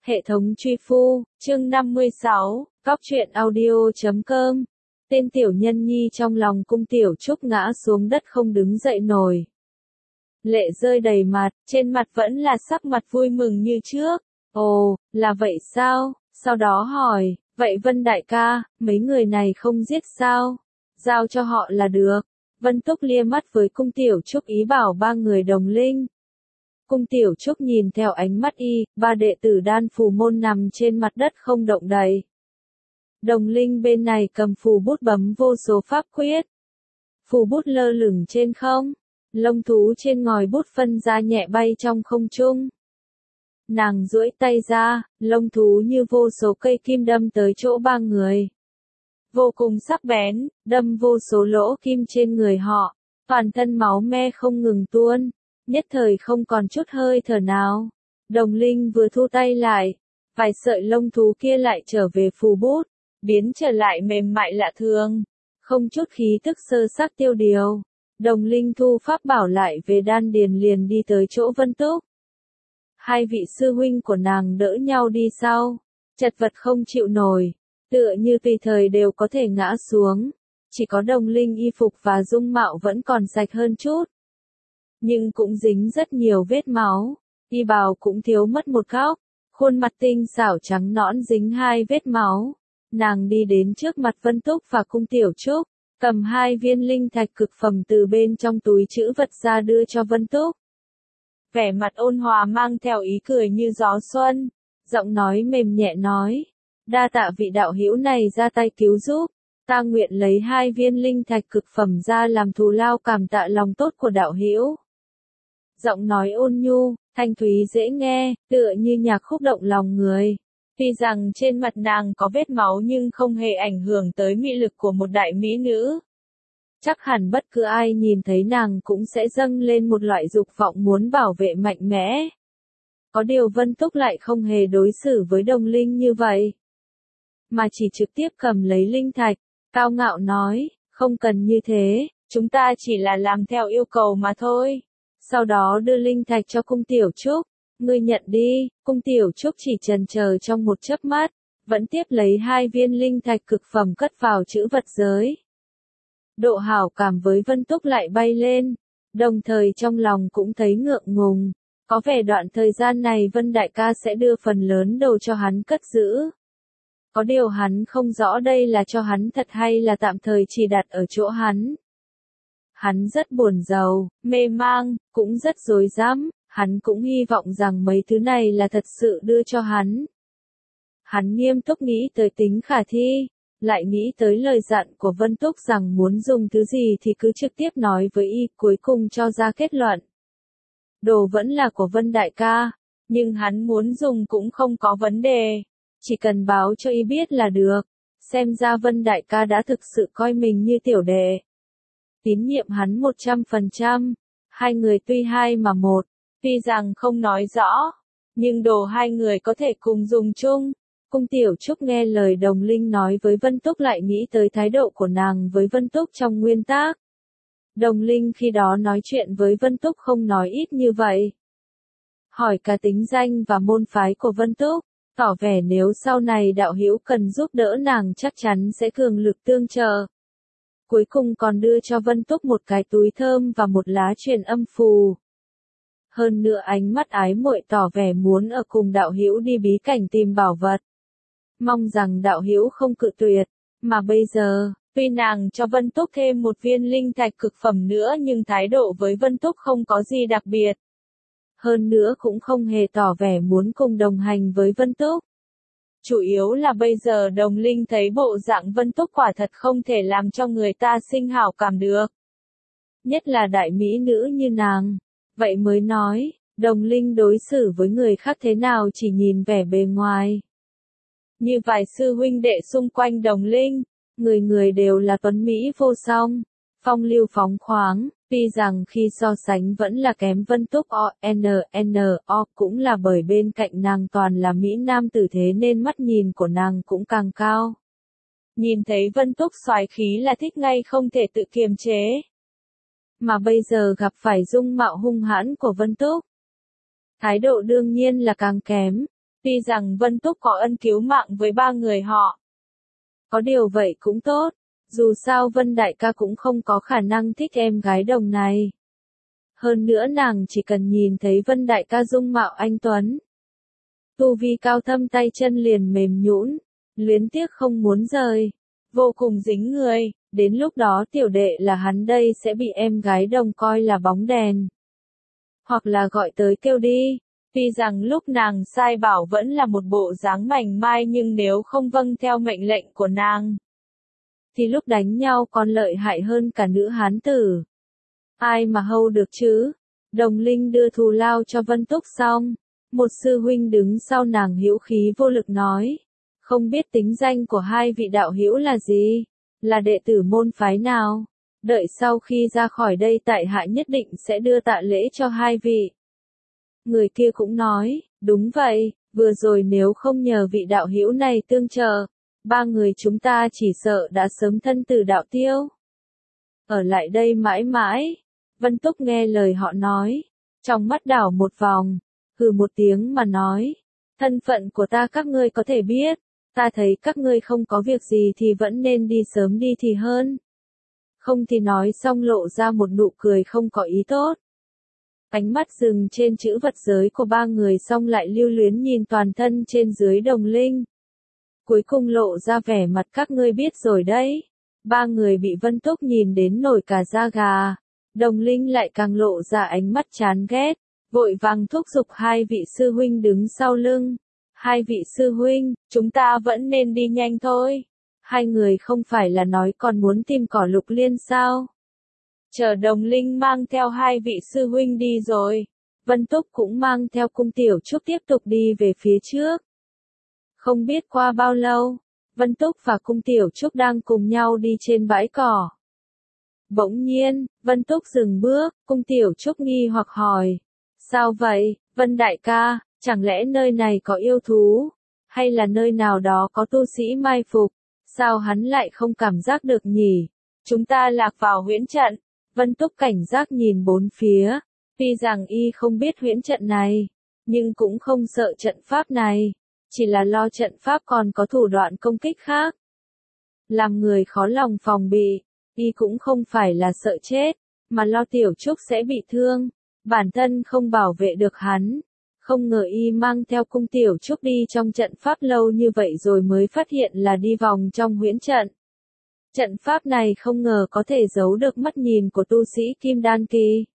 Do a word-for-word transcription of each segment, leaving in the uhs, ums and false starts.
Hệ thống truy phu, chương năm mươi sáu, cóc truyện audio chấm com. Tên tiểu nhân nhi trong lòng cung tiểu trúc ngã xuống đất không đứng dậy nổi. Lệ rơi đầy mặt, trên mặt vẫn là sắc mặt vui mừng như trước. Ồ, là vậy sao? Sau đó hỏi, vậy Vân đại ca, mấy người này không giết sao? Giao cho họ là được. Vân Túc lia mắt với cung tiểu trúc ý bảo ba người đồng linh. Cung tiểu trúc nhìn theo ánh mắt y, ba đệ tử đan phù môn nằm trên mặt đất không động đậy. Đồng linh bên này cầm phù bút bấm vô số pháp quyết. Phù bút lơ lửng trên không, lông thú trên ngòi bút phân ra nhẹ bay trong không trung. Nàng duỗi tay ra, lông thú như vô số cây kim đâm tới chỗ ba người. Vô cùng sắc bén, đâm vô số lỗ kim trên người họ, toàn thân máu me không ngừng tuôn, nhất thời không còn chút hơi thở nào. Đồng linh vừa thu tay lại, vài sợi lông thú kia lại trở về phù bút, biến trở lại mềm mại lạ thường, không chút khí tức sơ sắc tiêu điều. Đồng linh thu pháp bảo lại về đan điền liền đi tới chỗ Vân Túc. Hai vị sư huynh của nàng đỡ nhau đi sau, chật vật không chịu nổi, tựa như tùy thời đều có thể ngã xuống. Chỉ có đồng linh y phục và dung mạo vẫn còn sạch hơn chút, nhưng cũng dính rất nhiều vết máu, y bào cũng thiếu mất một góc, khuôn mặt tinh xảo trắng nõn dính hai vết máu. Nàng đi đến trước mặt Vân Túc và cung tiểu trúc, cầm hai viên linh thạch cực phẩm từ bên trong túi trữ vật ra đưa cho Vân Túc. Vẻ mặt ôn hòa mang theo ý cười như gió xuân, giọng nói mềm nhẹ nói, đa tạ vị đạo hữu này ra tay cứu giúp, ta nguyện lấy hai viên linh thạch cực phẩm ra làm thù lao cảm tạ lòng tốt của đạo hữu. Giọng nói ôn nhu, thanh thúy dễ nghe, tựa như nhạc khúc động lòng người. Tuy rằng trên mặt nàng có vết máu nhưng không hề ảnh hưởng tới mị lực của một đại mỹ nữ. Chắc hẳn bất cứ ai nhìn thấy nàng cũng sẽ dâng lên một loại dục vọng muốn bảo vệ mạnh mẽ. Có điều Vân Túc lại không hề đối xử với đồng linh như vậy, mà chỉ trực tiếp cầm lấy linh thạch, cao ngạo nói, không cần như thế, chúng ta chỉ là làm theo yêu cầu mà thôi. Sau đó đưa linh thạch cho cung tiểu trúc, ngươi nhận đi. Cung tiểu trúc chỉ chần chờ trong một chớp mắt, vẫn tiếp lấy hai viên linh thạch cực phẩm cất vào trữ vật giới. Độ hảo cảm với Vân Túc lại bay lên, đồng thời trong lòng cũng thấy ngượng ngùng, có vẻ đoạn thời gian này Vân đại ca sẽ đưa phần lớn đồ cho hắn cất giữ. Có điều hắn không rõ đây là cho hắn thật hay là tạm thời chỉ đặt ở chỗ hắn. Hắn rất buồn rầu, mê mang, cũng rất rối rắm, hắn cũng hy vọng rằng mấy thứ này là thật sự đưa cho hắn. Hắn nghiêm túc nghĩ tới tính khả thi, lại nghĩ tới lời dặn của Vân Túc rằng muốn dùng thứ gì thì cứ trực tiếp nói với y, cuối cùng cho ra kết luận. Đồ vẫn là của Vân đại ca, nhưng hắn muốn dùng cũng không có vấn đề, chỉ cần báo cho y biết là được. Xem ra Vân đại ca đã thực sự coi mình như tiểu đệ, tín nhiệm hắn một trăm phần trăm. Hai người tuy hai mà một, tuy rằng không nói rõ, nhưng đồ hai người có thể cùng dùng chung. Cung tiểu trúc nghe lời đồng linh nói với Vân Túc lại nghĩ tới thái độ của nàng với Vân Túc trong nguyên tác. Đồng linh khi đó nói chuyện với Vân Túc không nói ít như vậy. Hỏi cả tính danh và môn phái của Vân Túc, tỏ vẻ nếu sau này đạo hữu cần giúp đỡ nàng chắc chắn sẽ cường lực tương trợ. Cuối cùng còn đưa cho Vân Túc một cái túi thơm và một lá truyền âm phù. Hơn nữa ánh mắt ái muội tỏ vẻ muốn ở cùng đạo hữu đi bí cảnh tìm bảo vật. Mong rằng đạo hữu không cự tuyệt, mà bây giờ, tuy nàng cho Vân Túc thêm một viên linh thạch cực phẩm nữa nhưng thái độ với Vân Túc không có gì đặc biệt. Hơn nữa cũng không hề tỏ vẻ muốn cùng đồng hành với Vân Túc. Chủ yếu là bây giờ đồng linh thấy bộ dạng Vân Túc quả thật không thể làm cho người ta sinh hảo cảm được. Nhất là đại mỹ nữ như nàng. Vậy mới nói, đồng linh đối xử với người khác thế nào chỉ nhìn vẻ bề ngoài. Như vài sư huynh đệ xung quanh đồng linh, người người đều là tuấn mỹ vô song, phong lưu phóng khoáng, tuy rằng khi so sánh vẫn là kém Vân Túc o n n o cũng là bởi bên cạnh nàng toàn là mỹ nam tử thế nên mắt nhìn của nàng cũng càng cao. Nhìn thấy Vân Túc soái khí là thích ngay không thể tự kiềm chế. Mà bây giờ gặp phải dung mạo hung hãn của Vân Túc, thái độ đương nhiên là càng kém. Tuy rằng Vân Túc có ân cứu mạng với ba người họ. Có điều vậy cũng tốt, dù sao Vân đại ca cũng không có khả năng thích em gái đồng này. Hơn nữa nàng chỉ cần nhìn thấy Vân đại ca dung mạo anh tuấn. Tu vi cao thâm, tay chân liền mềm nhũn, luyến tiếc không muốn rời, vô cùng dính người, đến lúc đó tiểu đệ là hắn đây sẽ bị em gái đồng coi là bóng đèn. Hoặc là gọi tới kêu đi, tuy rằng lúc nàng sai bảo vẫn là một bộ dáng mảnh mai, nhưng nếu không vâng theo mệnh lệnh của nàng, thì lúc đánh nhau còn lợi hại hơn cả nữ hán tử. Ai mà hâu được chứ? Đồng Linh đưa thù lao cho Vân Túc xong, một sư huynh đứng sau nàng hữu khí vô lực nói, không biết tính danh của hai vị đạo hữu là gì, là đệ tử môn phái nào, đợi sau khi ra khỏi đây tại hạ nhất định sẽ đưa tạ lễ cho hai vị. Người kia cũng nói, đúng vậy, vừa rồi nếu không nhờ vị đạo hữu này tương trợ, ba người chúng ta chỉ sợ đã sớm thân tử đạo tiêu. Ở lại đây mãi mãi. Vân Túc nghe lời họ nói, trong mắt đảo một vòng, hừ một tiếng mà nói, thân phận của ta các ngươi có thể biết, ta thấy các ngươi không có việc gì thì vẫn nên đi sớm đi thì hơn. Không thì nói xong lộ ra một nụ cười không có ý tốt. Ánh mắt dừng trên chữ vật giới của ba người xong lại lưu luyến nhìn toàn thân trên dưới Đồng Linh. Cuối cùng lộ ra vẻ mặt các ngươi biết rồi đấy. Ba người bị Vân Túc nhìn đến nổi cả da gà. Đồng Linh lại càng lộ ra ánh mắt chán ghét, vội vàng thúc giục hai vị sư huynh đứng sau lưng. Hai vị sư huynh, chúng ta vẫn nên đi nhanh thôi. Hai người không phải là nói còn muốn tìm cỏ lục liên sao? Chờ Đồng Linh mang theo hai vị sư huynh đi rồi, Vân Túc cũng mang theo Cung Tiểu Trúc tiếp tục đi về phía trước. Không biết qua bao lâu, Vân Túc và Cung Tiểu Trúc đang cùng nhau đi trên bãi cỏ. Bỗng nhiên, Vân Túc dừng bước, Cung Tiểu Trúc nghi hoặc hỏi. Sao vậy, Vân đại ca, chẳng lẽ nơi này có yêu thú, hay là nơi nào đó có tu sĩ mai phục, sao hắn lại không cảm giác được nhỉ? Chúng ta lạc vào huyễn trận. Vân Túc cảnh giác nhìn bốn phía, tuy rằng y không biết huyễn trận này, nhưng cũng không sợ trận pháp này, chỉ là lo trận pháp còn có thủ đoạn công kích khác. Làm người khó lòng phòng bị, y cũng không phải là sợ chết, mà lo Tiểu Trúc sẽ bị thương, bản thân không bảo vệ được hắn. Không ngờ y mang theo Cung Tiểu Trúc đi trong trận pháp lâu như vậy rồi mới phát hiện là đi vòng trong huyễn trận. Trận pháp này không ngờ có thể giấu được mắt nhìn của tu sĩ Kim Đan Kỳ.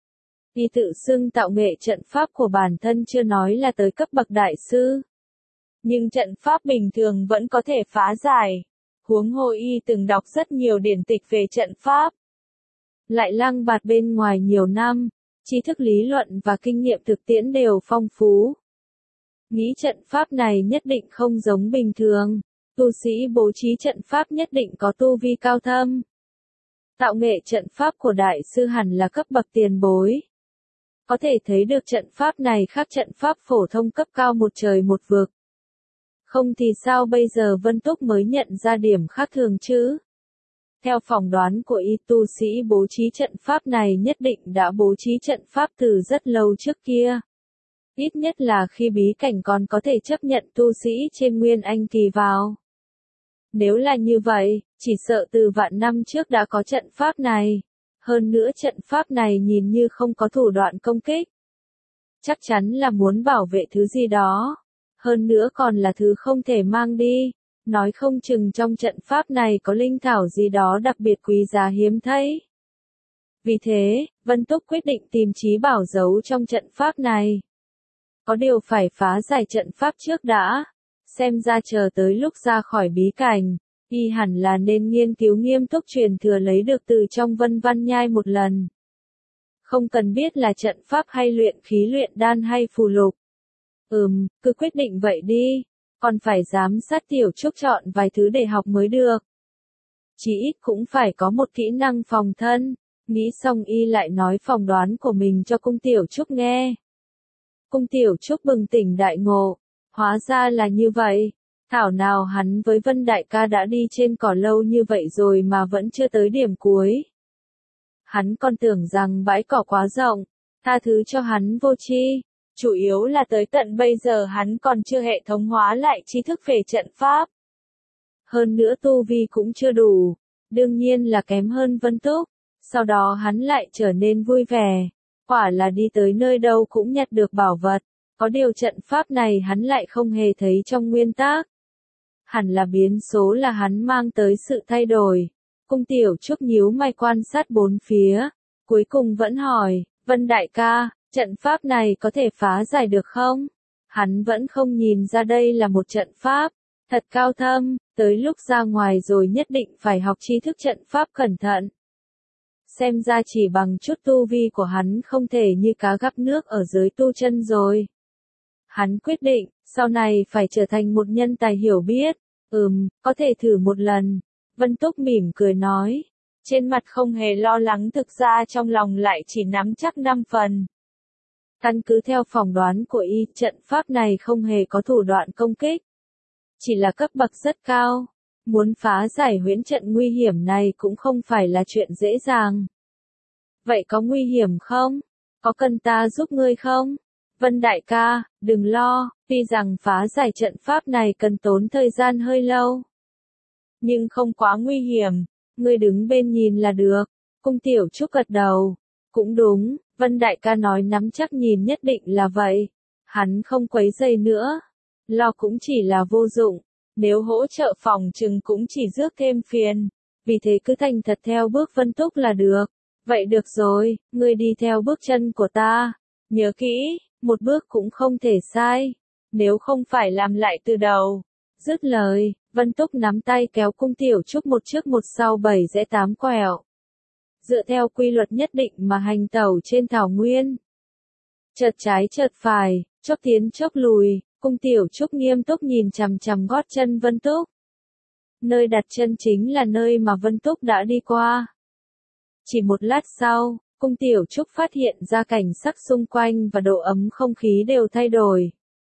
Y tự xưng tạo nghệ trận pháp của bản thân chưa nói là tới cấp bậc đại sư. Nhưng trận pháp bình thường vẫn có thể phá giải. Huống hồ y từng đọc rất nhiều điển tịch về trận pháp. Lại lăng bạt bên ngoài nhiều năm, tri thức lý luận và kinh nghiệm thực tiễn đều phong phú. Nghĩ trận pháp này nhất định không giống bình thường. Tu sĩ bố trí trận pháp nhất định có tu vi cao thâm. Tạo nghệ trận pháp của đại sư hẳn là cấp bậc tiền bối. Có thể thấy được trận pháp này khác trận pháp phổ thông cấp cao một trời một vực. Không thì sao bây giờ Vân Túc mới nhận ra điểm khác thường chứ? Theo phỏng đoán của y, tu sĩ bố trí trận pháp này nhất định đã bố trí trận pháp từ rất lâu trước kia. Ít nhất là khi bí cảnh còn có thể chấp nhận tu sĩ trên Nguyên Anh kỳ vào. Nếu là như vậy, chỉ sợ từ vạn năm trước đã có trận pháp này. Hơn nữa trận pháp này nhìn như không có thủ đoạn công kích. Chắc chắn là muốn bảo vệ thứ gì đó. Hơn nữa còn là thứ không thể mang đi. Nói không chừng trong trận pháp này có linh thảo gì đó đặc biệt quý giá hiếm thấy. Vì thế, Vân Túc quyết định tìm trí bảo giấu trong trận pháp này. Có điều phải phá giải trận pháp trước đã. Xem ra chờ tới lúc ra khỏi bí cảnh, y hẳn là nên nghiên cứu nghiêm túc truyền thừa lấy được từ trong Vân Văn Nhai một lần. Không cần biết là trận pháp hay luyện khí luyện đan hay phù lục. Ừm, cứ quyết định vậy đi, còn phải giám sát Tiểu Trúc chọn vài thứ để học mới được. Chỉ ít cũng phải có một kỹ năng phòng thân. Nghĩ xong y lại nói phỏng đoán của mình cho Cung Tiểu Trúc nghe. Cung Tiểu Trúc bừng tỉnh đại ngộ. Hóa ra là như vậy, thảo nào hắn với Vân đại ca đã đi trên cỏ lâu như vậy rồi mà vẫn chưa tới điểm cuối. Hắn còn tưởng rằng bãi cỏ quá rộng, tha thứ cho hắn vô tri, Chủ yếu là tới tận bây giờ hắn còn chưa hệ thống hóa lại tri thức về trận pháp. Hơn nữa tu vi cũng chưa đủ, đương nhiên là kém hơn Vân Túc. Sau đó hắn lại trở nên vui vẻ, quả là đi tới nơi đâu cũng nhặt được bảo vật, có điều trận pháp này hắn lại không hề thấy trong nguyên tắc. Hẳn là biến số là hắn mang tới sự thay đổi. Cung Tiểu Trúc nhíu mày quan sát bốn phía, cuối cùng vẫn hỏi, Vân đại ca, trận pháp này có thể phá giải được không? Hắn vẫn không nhìn ra đây là một trận pháp, thật cao thâm, tới lúc ra ngoài rồi nhất định phải học tri thức trận pháp cẩn thận. Xem ra chỉ bằng chút tu vi của hắn không thể như cá gắp nước ở giới tu chân rồi. Hắn quyết định, sau này phải trở thành một nhân tài hiểu biết. Ừm, có thể thử một lần. Vân Túc mỉm cười nói. Trên mặt không hề lo lắng, thực ra trong lòng lại chỉ nắm chắc năm phần. Căn cứ theo phỏng đoán của y, trận pháp này không hề có thủ đoạn công kích. Chỉ là cấp bậc rất cao. Muốn phá giải huyễn trận nguy hiểm này cũng không phải là chuyện dễ dàng. Vậy có nguy hiểm không? Có cần ta giúp ngươi không? Vân đại ca, đừng lo, tuy rằng phá giải trận pháp này cần tốn thời gian hơi lâu. Nhưng không quá nguy hiểm, ngươi đứng bên nhìn là được. Cung Tiểu Trúc gật đầu. Cũng đúng, Vân đại ca nói nắm chắc nhìn nhất định là vậy. Hắn không quấy rầy nữa. Lo cũng chỉ là vô dụng. Nếu hỗ trợ phòng trừng cũng chỉ rước thêm phiền. Vì thế cứ thành thật theo bước Vân Túc là được. Vậy được rồi, ngươi đi theo bước chân của ta. Nhớ kỹ, một bước cũng không thể sai. Nếu không phải làm lại từ đầu. Dứt lời, Vân Túc nắm tay kéo Cung Tiểu Trúc một trước một sau bảy rẽ tám quẹo. Dựa theo quy luật nhất định mà hành tẩu trên thảo nguyên. Chợt trái chợt phải, chốc tiến chốc lùi. Cung Tiểu Trúc nghiêm túc nhìn chằm chằm gót chân Vân Túc. Nơi đặt chân chính là nơi mà Vân Túc đã đi qua. Chỉ một lát sau, Cung Tiểu Trúc phát hiện ra cảnh sắc xung quanh và độ ấm không khí đều thay đổi.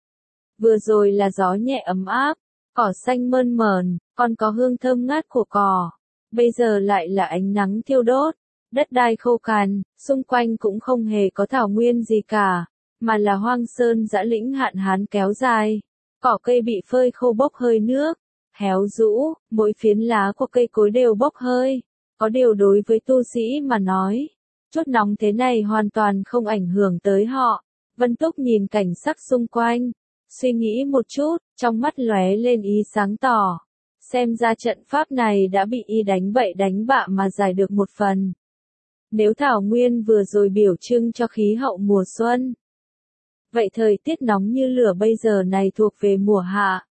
Vừa rồi là gió nhẹ ấm áp, cỏ xanh mơn mởn, còn có hương thơm ngát của cỏ. Bây giờ lại là ánh nắng thiêu đốt, đất đai khô cằn, xung quanh cũng không hề có thảo nguyên gì cả. Mà là hoang sơn dã lĩnh hạn hán kéo dài, cỏ cây bị phơi khô bốc hơi nước, héo rũ, mỗi phiến lá của cây cối đều bốc hơi. Có điều đối với tu sĩ mà nói, chút nóng thế này hoàn toàn không ảnh hưởng tới họ. Vân Túc nhìn cảnh sắc xung quanh, suy nghĩ một chút, trong mắt lóe lên ý sáng tỏ. Xem ra trận pháp này đã bị y đánh bậy đánh bạ mà giải được một phần. Nếu thảo nguyên vừa rồi biểu trưng cho khí hậu mùa xuân, vậy thời tiết nóng như lửa bây giờ này thuộc về mùa hạ.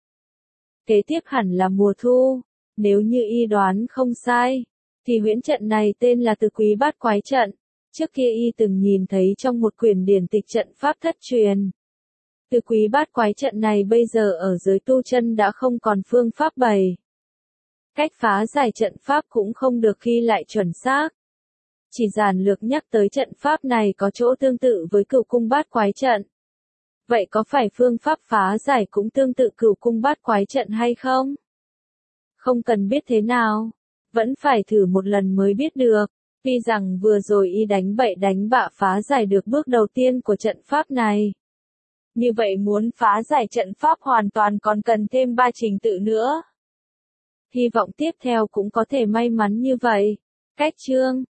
Kế tiếp hẳn là mùa thu. Nếu như y đoán không sai, thì huyễn trận này tên là Tứ Quý Bát Quái Trận. Trước kia y từng nhìn thấy trong một quyển điển tịch trận pháp thất truyền. Tứ Quý Bát Quái Trận này bây giờ ở giới tu chân đã không còn phương pháp bày. Cách phá giải trận pháp cũng không được ghi lại chuẩn xác. Chỉ giản lược nhắc tới trận pháp này có chỗ tương tự với Cửu Cung Bát Quái Trận. Vậy có phải phương pháp phá giải cũng tương tự Cửu Cung Bát Quái Trận hay không? Không cần biết thế nào, vẫn phải thử một lần mới biết được. Tuy rằng vừa rồi y đánh bậy đánh bạ phá giải được bước đầu tiên của trận pháp này. Như vậy muốn phá giải trận pháp hoàn toàn còn cần thêm ba trình tự nữa. Hy vọng tiếp theo cũng có thể may mắn như vậy. Cách chương